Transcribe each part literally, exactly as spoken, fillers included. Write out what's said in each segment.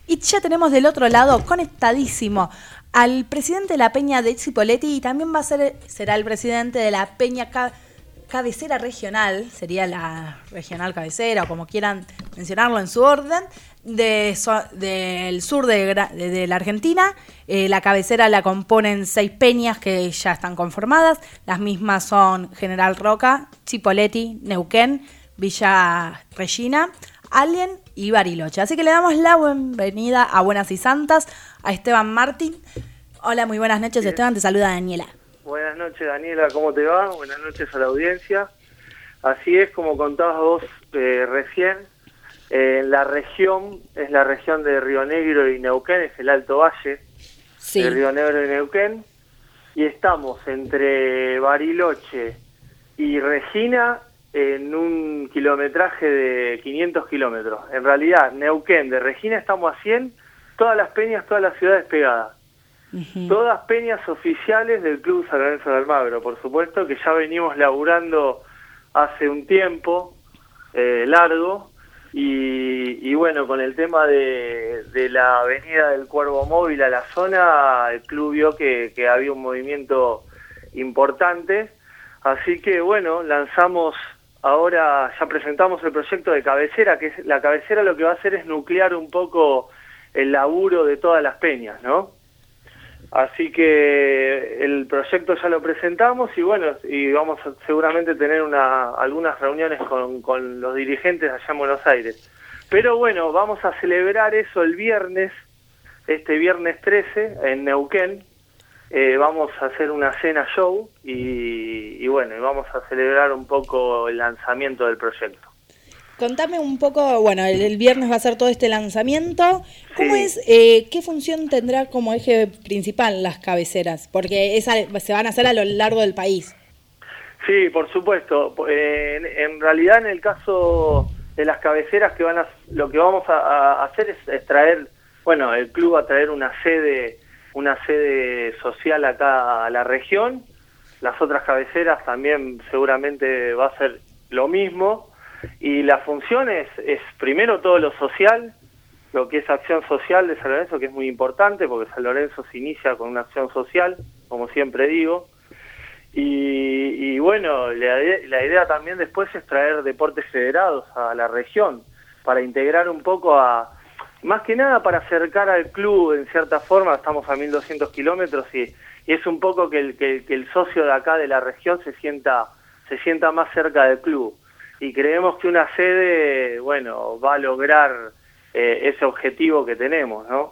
Y ya tenemos del otro lado, conectadísimo, al presidente de la Peña de Cipolletti, y también va a ser será el presidente de la Peña Ca- Cabecera Regional, sería la regional cabecera, o como quieran mencionarlo en su orden, de so, del sur de, de, de la Argentina. Eh, la cabecera la componen seis peñas que ya están conformadas. Las mismas son General Roca, Cipolletti, Neuquén, Villa Regina, Allen y Bariloche. Así que le damos la bienvenida a Buenas y Santas a Esteban Martín. Hola, muy buenas noches, Bien. Esteban, te saluda Daniela. Buenas noches, Daniela, ¿cómo te va? Buenas noches a la audiencia. Así es, como contabas vos eh, recién, eh, la región es la región de Río Negro y Neuquén, es el Alto Valle sí. de Río Negro y Neuquén, y estamos entre Bariloche y Regina en un kilometraje de quinientos kilómetros. En realidad, Neuquén de Regina estamos a cien, todas las peñas, todas las ciudades pegadas. Uh-huh. Todas peñas oficiales del Club San Lorenzo de Almagro, por supuesto, que ya venimos laburando hace un tiempo eh, largo, y, y bueno, con el tema de, de la avenida del Cuervo Móvil a la zona, el club vio que, que había un movimiento importante, así que bueno, lanzamos, ahora ya presentamos el proyecto de cabecera, que es, la cabecera lo que va a hacer es nuclear un poco el laburo de todas las peñas, ¿no? Así que el proyecto ya lo presentamos y bueno, y vamos a seguramente tener una, algunas reuniones con, con los dirigentes allá en Buenos Aires. Pero bueno, vamos a celebrar eso el viernes, este viernes trece, en Neuquén. Eh, vamos a hacer una cena show y, y bueno, y vamos a celebrar un poco el lanzamiento del proyecto. Contame un poco, bueno, el, el viernes va a ser todo este lanzamiento. ¿Cómo sí. es, eh, qué función tendrá como eje principal las cabeceras? Porque esa, se van a hacer a lo largo del país. Sí, por supuesto. Eh, en, en realidad, en el caso de las cabeceras, que van a, lo que vamos a, a hacer es, es traer, bueno, el club va a traer una sede, una sede social acá a la región. Las otras cabeceras también seguramente va a ser lo mismo. Y la función es, es primero todo lo social, lo que es acción social de San Lorenzo, que es muy importante, porque San Lorenzo se inicia con una acción social, como siempre digo, y, y bueno, la, la idea también después es traer deportes federados a la región, para integrar un poco a, más que nada para acercar al club en cierta forma. Estamos a mil doscientos kilómetros y, y es un poco que el, que, que el socio de acá de la región se sienta, se sienta más cerca del club. Y creemos que una sede, bueno, va a lograr eh, ese objetivo que tenemos, ¿no?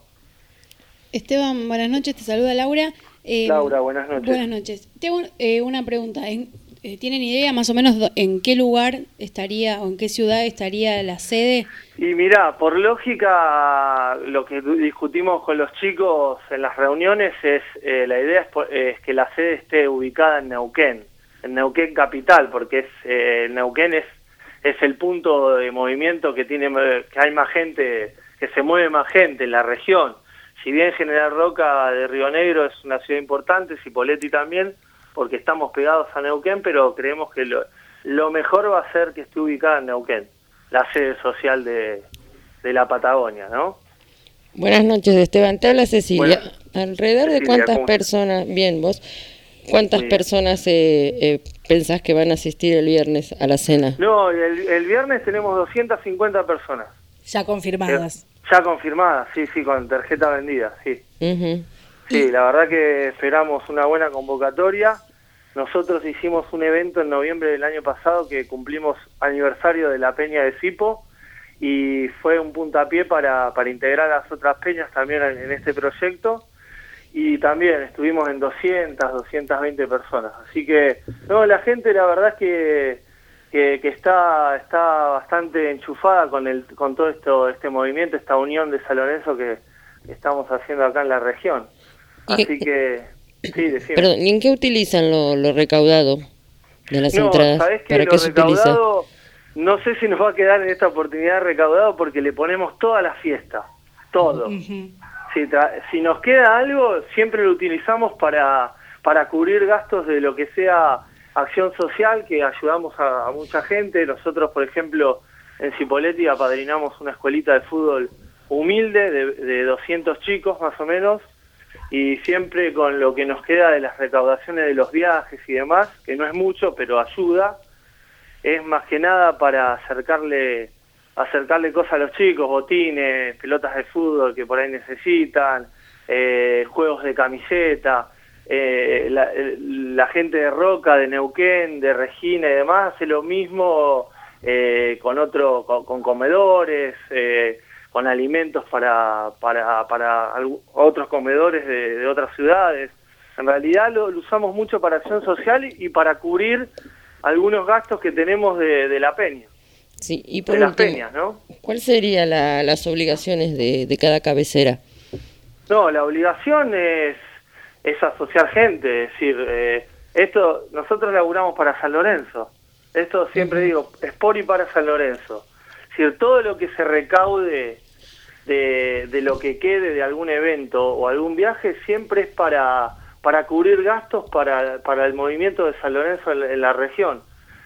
Esteban, buenas noches, te saluda Laura. Eh, Laura, buenas noches. Buenas noches. Tengo eh, una pregunta. ¿En, eh, ¿Tienen idea más o menos do, en qué lugar estaría o en qué ciudad estaría la sede? Y mirá, por lógica, lo que discutimos con los chicos en las reuniones es, eh, la idea es, es que la sede esté ubicada en Neuquén, en Neuquén capital, porque es eh, Neuquén es es el punto de movimiento que tiene, que hay más gente, que se mueve más gente en la región. Si bien General Roca de Río Negro es una ciudad importante, Cipolletti también, porque estamos pegados a Neuquén, pero creemos que lo, lo mejor va a ser que esté ubicada en Neuquén, la sede social de, de la Patagonia, ¿no? Buenas noches, Esteban. Te habla Cecilia. Bueno, ¿alrededor Cecilia, de cuántas ¿cómo? personas, bien vos, cuántas sí. personas eh, eh, pensás que van a asistir el viernes a la cena? No, el, el viernes tenemos doscientas cincuenta personas. Ya confirmadas. Eh, ya confirmadas, sí, sí, con tarjeta vendida, sí. Uh-huh. Sí, la verdad que esperamos una buena convocatoria. Nosotros hicimos un evento en noviembre del año pasado que cumplimos aniversario de la Peña de Cipo y fue un puntapié para, para integrar a las otras peñas también en, en este proyecto. Y también estuvimos en doscientas, doscientas veinte personas. Así que, no, la gente la verdad es que, que, que está está bastante enchufada con el con todo esto este movimiento, esta unión de San Lorenzo que, que estamos haciendo acá en la región. Así y, que, sí, decime. Perdón, ¿y en qué utilizan lo, lo recaudado de las no, entradas? ¿sabés qué? ¿Para Lo qué se recaudado, utiliza? No sé si nos va a quedar en esta oportunidad recaudado porque le ponemos toda la fiesta, todo. Uh-huh. Si, tra- si nos queda algo, siempre lo utilizamos para, para cubrir gastos de lo que sea acción social, que ayudamos a, a mucha gente. Nosotros, por ejemplo, en Cipolletti apadrinamos una escuelita de fútbol humilde de, de doscientos chicos más o menos, y siempre con lo que nos queda de las recaudaciones de los viajes y demás, que no es mucho, pero ayuda, es más que nada para acercarle acercarle cosas a los chicos, botines, pelotas de fútbol que por ahí necesitan, eh, juegos de camiseta. Eh, la, la gente de Roca, de Neuquén, de Regina y demás hace lo mismo eh, con otro con, con comedores, eh, con alimentos para para para otros comedores de, de otras ciudades. En realidad lo, lo usamos mucho para acción social y, y para cubrir algunos gastos que tenemos de, de la peña. Sí, y por de las último, peñas, ¿no? ¿cuáles serían la, las obligaciones de, de cada cabecera? No, la obligación es es asociar gente, es decir, eh, esto nosotros laburamos para San Lorenzo, esto siempre uh-huh. digo, es por y para San Lorenzo, es decir, todo lo que se recaude de, de lo que quede de algún evento o algún viaje siempre es para para cubrir gastos para, para el movimiento de San Lorenzo en, en la región.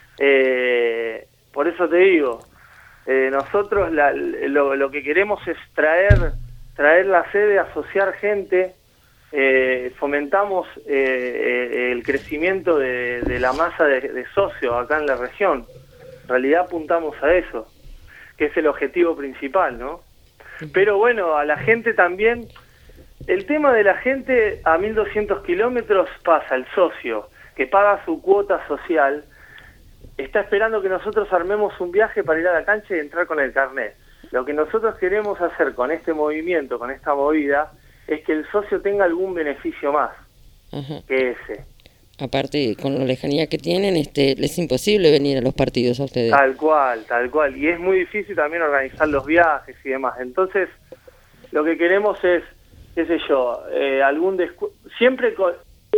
Eh, por eso te digo, eh, nosotros la, lo, lo que queremos es traer, traer la sede, asociar gente. Eh, fomentamos eh, eh, el crecimiento de, de la masa de, de socios acá en la región. En realidad apuntamos a eso, que es el objetivo principal, ¿no? Pero bueno, a la gente también, el tema de la gente a mil doscientos kilómetros pasa, el socio que paga su cuota social, está esperando que nosotros armemos un viaje para ir a la cancha y entrar con el carnet. Lo que nosotros queremos hacer con este movimiento, con esta movida, es que el socio tenga algún beneficio más. Ajá. Que ese. Aparte, con la lejanía que tienen, este, es imposible venir a los partidos a ustedes. Tal cual, tal cual. Y es muy difícil también organizar los viajes y demás. Entonces, lo que queremos es, qué sé yo, eh, algún descu... Siempre con...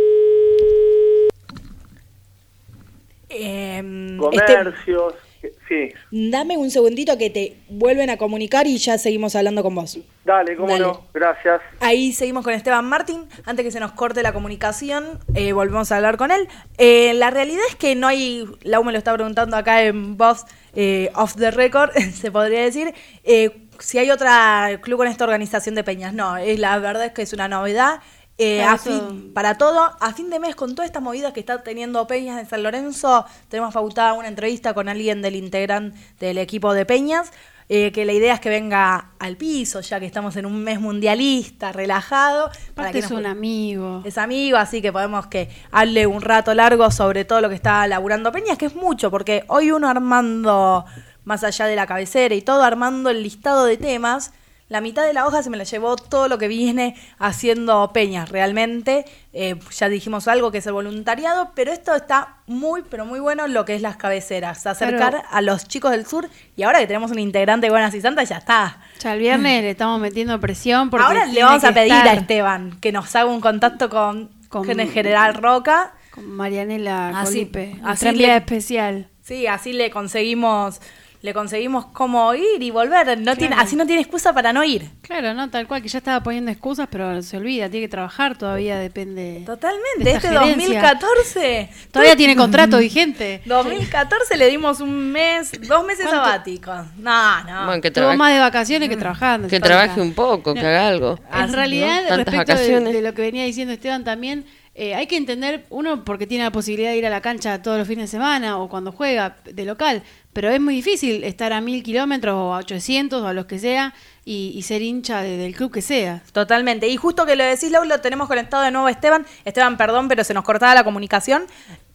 Eh, comercios... Este... Sí. Dame un segundito que te vuelven a comunicar y ya seguimos hablando con vos. Dale, cómo Dale. no, gracias. Ahí seguimos con Esteban Martín. Antes que se nos corte la comunicación, eh, volvemos a hablar con él. Eh, la realidad es que no hay, Lau me lo está preguntando acá en voz eh, off the record, se podría decir, eh, si hay otro club con esta organización de peñas. No, es, la verdad es que es una novedad. Eh, a fin, para todo, a fin de mes, con toda esta movida que está teniendo Peñas en San Lorenzo, tenemos pautada una entrevista con alguien del integrante del equipo de Peñas, eh, que la idea es que venga al piso, ya que estamos en un mes mundialista, relajado. Para que es un amigo. Es amigo, así que podemos que hable un rato largo sobre todo lo que está laburando Peñas, que es mucho, porque hoy uno armando, más allá de la cabecera y todo, armando el listado de temas. La mitad de la hoja se me la llevó todo lo que viene haciendo Peñas, realmente. Eh, ya dijimos algo que es el voluntariado, pero esto está muy, pero muy bueno lo que es las cabeceras. Acercar Claro. a los chicos del sur, y ahora que tenemos un integrante de Buenas y Santas, ya está. Ya el viernes le estamos metiendo presión porque Ahora le tiene vamos que a pedir estar a Esteban que nos haga un contacto con, Con- con el General Roca. con Marianela Así- Colipe, así nuestra enviada le- especial. Sí, así le conseguimos... Le conseguimos cómo ir y volver. No tiene, así no tiene excusa para no ir. Claro, no, tal cual, que ya estaba poniendo excusas, pero se olvida, tiene que trabajar todavía, depende. Totalmente. de Este esta dos mil gerencia. catorce. Todavía tiene contrato vigente. dos mil catorce le dimos un mes, dos meses ¿Cuánto? sabáticos. No, no. Bueno, que, Tuvo traba- más de vacaciones que trabajando. que Falta. trabaje un poco, que No. haga algo. En Así, realidad, ¿no? Tantas respecto de, vacaciones. de lo que venía diciendo Esteban también, eh, hay que entender, uno, porque tiene la posibilidad de ir a la cancha todos los fines de semana o cuando juega de local, pero es muy difícil estar a mil kilómetros o a ochocientos o a los que sea y, y ser hincha de- del club que sea. Totalmente. Y justo que lo decís, Lau, lo tenemos conectado de nuevo a Esteban. Esteban, perdón, pero se nos cortaba la comunicación.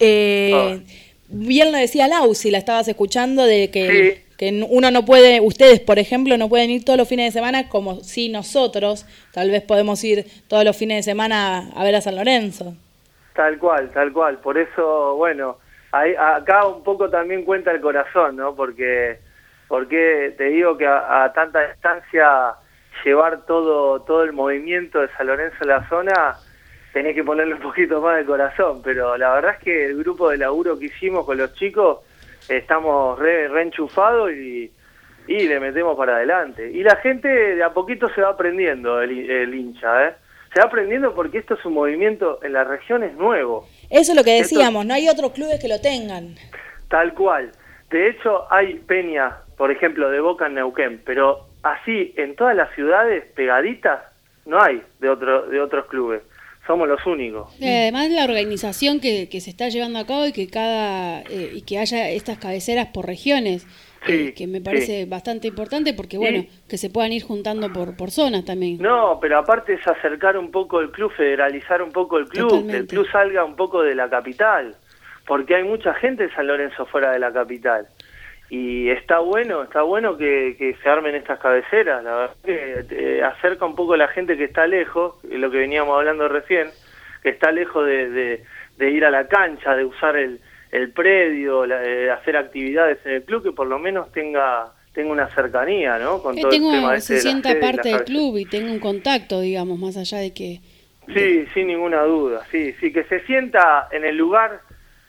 Eh, Bien lo decía Lau, si la estabas escuchando, de que, Sí. que uno no puede, ustedes, por ejemplo, no pueden ir todos los fines de semana, como si nosotros tal vez podemos ir todos los fines de semana a ver a San Lorenzo. Tal cual, tal cual. Por eso, bueno, ahí, acá un poco también cuenta el corazón, ¿no? Porque, porque te digo que a, a tanta distancia llevar todo todo el movimiento de San Lorenzo en la zona, tenés que ponerle un poquito más de corazón. Pero la verdad es que el grupo de laburo que hicimos con los chicos, estamos re, re enchufados y, y le metemos para adelante. Y la gente de a poquito se va aprendiendo, el, el hincha, ¿eh? Se va aprendiendo porque esto es un movimiento en la región, es nuevo. Eso es lo que Esto- decíamos, no hay otros clubes que lo tengan. Tal cual. De hecho, hay peña, por ejemplo, de Boca en Neuquén, pero así en todas las ciudades pegaditas no hay de otro, de otros clubes. Somos los únicos. Y además la organización que, que se está llevando a cabo y que cada eh, y que haya estas cabeceras por regiones, Sí, eh, que me parece sí. bastante importante porque bueno, Y- que se puedan ir juntando por, por zonas también. No, pero aparte es acercar un poco el club, federalizar un poco el club, Totalmente. que el club salga un poco de la capital, porque hay mucha gente de San Lorenzo fuera de la capital. Y está bueno, está bueno que, que se armen estas cabeceras, la verdad que eh, acerca un poco a la gente que está lejos, lo que veníamos hablando recién, que está lejos de, de, de ir a la cancha, de usar el, el predio, la, de hacer actividades en el club, que por lo menos tenga tenga una cercanía, ¿no? Con Eh, todo tengo, el tema este se de la sienta sede y parte la del cabecera. club y tengo un contacto, digamos, más allá de que... Sí, sin ninguna duda, sí, sí, que se sienta en el lugar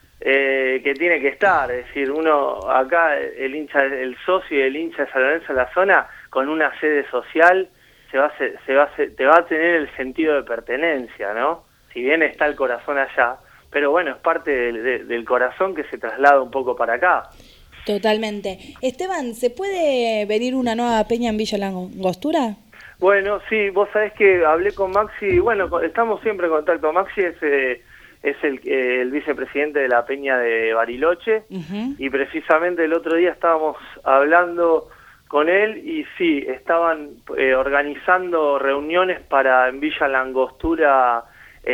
eh, que tiene que estar, es decir, uno acá, el hincha, el socio y el hincha de San Lorenzo en la zona, con una sede social, se va a, se, se va a, se, te va a tener el sentido de pertenencia, ¿no? Si bien está el corazón allá, pero bueno, es parte del, de, del corazón que se traslada un poco para acá. Totalmente. Esteban, ¿se puede venir una nueva peña en Villa Langostura? Bueno, sí, vos sabés que hablé con Maxi, bueno, co- estamos siempre en contacto. Maxi es, eh, es el, eh, el vicepresidente de la Peña de Bariloche, Ujú. y precisamente el otro día estábamos hablando con él y sí, estaban eh, organizando reuniones para en Villa Langostura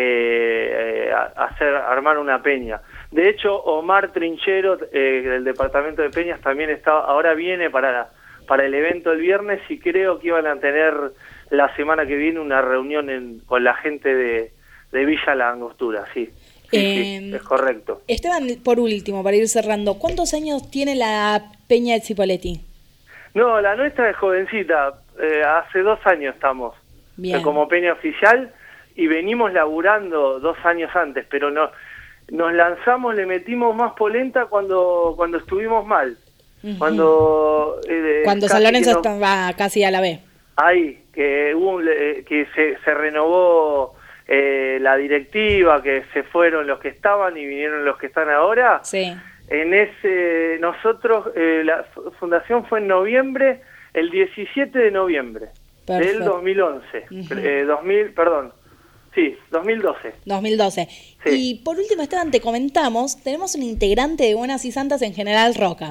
eh, eh, a- hacer armar una peña. De hecho, Omar Trinchero eh, del departamento de Peñas también está, ahora viene para para el evento el viernes y creo que iban a tener la semana que viene una reunión en, con la gente de, de Villa Langostura, sí. Sí, Eh, sí, es correcto. Esteban, por último, para ir cerrando, ¿cuántos años tiene la peña de Cipoletti? No, la nuestra es jovencita, eh, hace dos años estamos Bien. eh, como peña oficial y venimos laburando dos años antes, pero no, nos lanzamos, le metimos más polenta cuando, cuando estuvimos mal. Ujú. Cuando eh, Cuando casi San Lorenzo que nos- estaba casi a la B. ahí, que hubo un- eh, que se, se renovó eh, la directiva, que se fueron los que estaban y vinieron los que están ahora. Sí. En ese, nosotros, eh, la fu- fundación fue en noviembre, el diecisiete de noviembre del Perfecto. dos mil once, Ujú. eh, dos mil, perdón, sí, dos mil doce. dos mil doce. Sí. Y por último, Esteban, te comentamos, tenemos un integrante de Buenas y Santas en General Roca.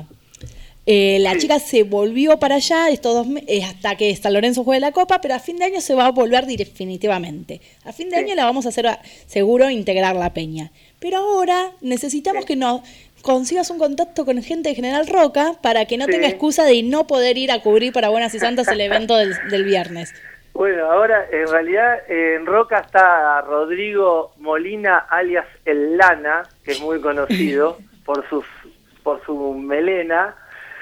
Eh, la Sí. chica se volvió para allá estos dos me- eh, hasta que San Lorenzo juegue la Copa, pero a fin de año se va a volver definitivamente. A fin de Sí. año la vamos a hacer a- seguro integrar la peña. Pero ahora necesitamos Sí. que nos consigas un contacto con gente de General Roca para que no Sí. tenga excusa de no poder ir a cubrir para Buenas y Santas el evento del, del viernes. Bueno, ahora en realidad eh, en Roca está Rodrigo Molina alias El Lana, que es muy conocido por sus por su melena,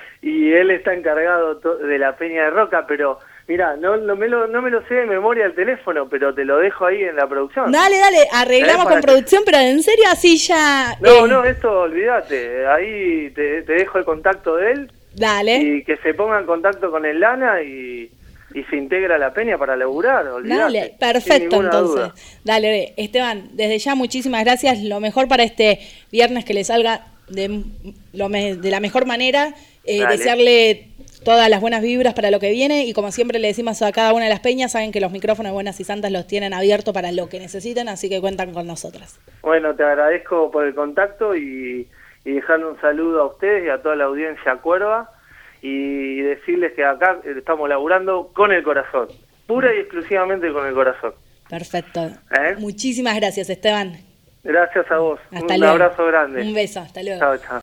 y él está encargado to- de la peña de Roca, pero mira, no, no, me lo, no me lo sé de memoria el teléfono, pero te lo dejo ahí en la producción. Dale, dale, arreglamos ¿Eh? Para con que- producción, pero en serio así ya... No, eh, no, esto olvídate, ahí te, te dejo el contacto de él Dale. y que se ponga en contacto con el Lana y, y se integra a la peña para laburar, olvídate. Dale, sin perfecto ninguna entonces. duda. Dale, Esteban, desde ya muchísimas gracias. Lo mejor para este viernes, que le salga de, lo me- de la mejor manera. Eh, Dale. desearle todas las buenas vibras para lo que viene. Y como siempre le decimos a cada una de las peñas, saben que los micrófonos de Buenas y Santas los tienen abiertos para lo que necesiten, así que cuentan con nosotras. Bueno, te agradezco por el contacto y, y dejarle un saludo a ustedes y a toda la audiencia Cuerva y decirles que acá estamos laburando con el corazón, pura y exclusivamente con el corazón. Perfecto. ¿Eh? Muchísimas gracias, Esteban. Gracias a vos. Hasta un luego. abrazo grande. Un beso, hasta luego. Chao, chao.